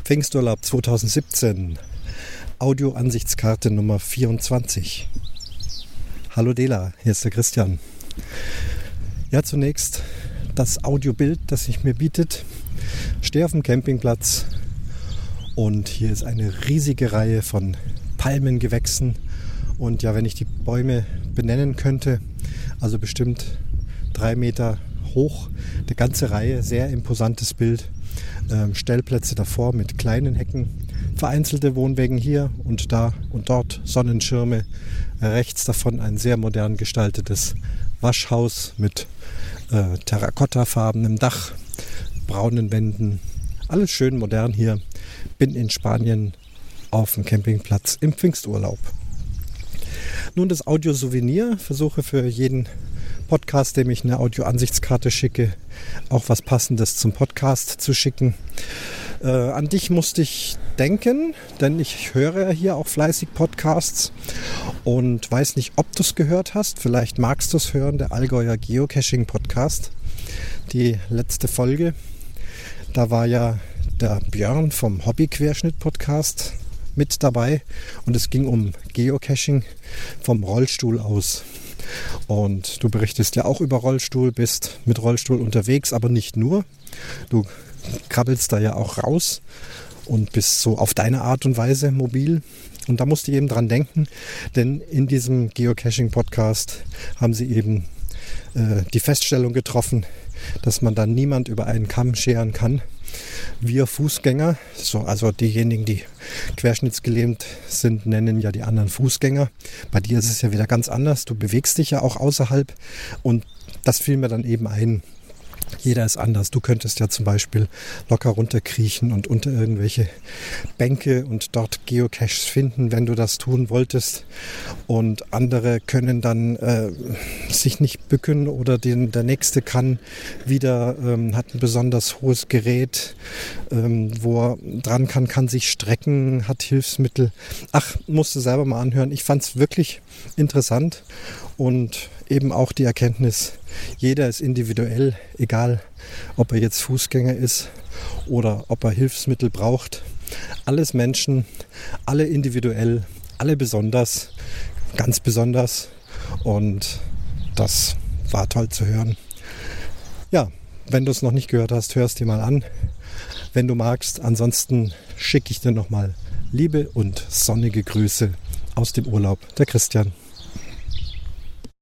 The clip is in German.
Pfingsturlaub 2017, Audioansichtskarte Nummer 24. Hallo Dela, hier ist der Christian. Ja, zunächst das Audiobild, das sich mir bietet. Ich stehe auf dem Campingplatz und hier ist eine riesige Reihe von Palmengewächsen. Und ja, wenn ich die Bäume benennen könnte, also bestimmt 3 Meter hoch, die ganze Reihe, sehr imposantes Bild. Stellplätze davor mit kleinen Hecken, vereinzelte Wohnwägen hier und da und dort, Sonnenschirme. Rechts davon ein sehr modern gestaltetes Waschhaus mit terrakottafarbenem Dach, braunen Wänden. Alles schön modern hier. Bin in Spanien auf dem Campingplatz im Pfingsturlaub. Nun das Audio-Souvenir. Versuche für jeden Podcast, dem ich eine Audioansichtskarte schicke, auch was Passendes zum Podcast zu schicken. An dich musste ich denken, denn ich höre hier auch fleißig Podcasts und weiß nicht, ob du es gehört hast. Vielleicht magst du es hören, der Allgäuer Geocaching-Podcast. Die letzte Folge, da war ja der Björn vom Hobby-Querschnitt-Podcast mit dabei und es ging um Geocaching vom Rollstuhl aus. Und du berichtest ja auch über Rollstuhl, bist mit Rollstuhl unterwegs, aber nicht nur. Du krabbelst da ja auch raus und bist so auf deine Art und Weise mobil. Und da musste ich eben dran denken, denn in diesem Geocaching-Podcast haben sie eben die Feststellung getroffen, dass man dann niemand über einen Kamm scheren kann. Wir Fußgänger, also diejenigen, die querschnittsgelähmt sind, nennen ja die anderen Fußgänger. Bei dir ist es ja wieder ganz anders. Du bewegst dich ja auch außerhalb und das fiel mir dann eben ein. Jeder ist anders. Du könntest ja zum Beispiel locker runterkriechen und unter irgendwelche Bänke und dort Geocaches finden, wenn du das tun wolltest. Und andere können dann sich nicht bücken oder der nächste kann wieder, hat ein besonders hohes Gerät, wo er dran kann sich strecken, hat Hilfsmittel. Ach, musst du selber mal anhören. Ich fand es wirklich interessant und eben auch die Erkenntnis, jeder ist individuell, egal ob er jetzt Fußgänger ist oder ob er Hilfsmittel braucht. Alles Menschen, alle individuell, alle besonders, ganz besonders und das war toll zu hören. Ja, wenn du es noch nicht gehört hast, hör es dir mal an, wenn du magst. Ansonsten schicke ich dir nochmal Liebe und sonnige Grüße aus dem Urlaub, der Christian.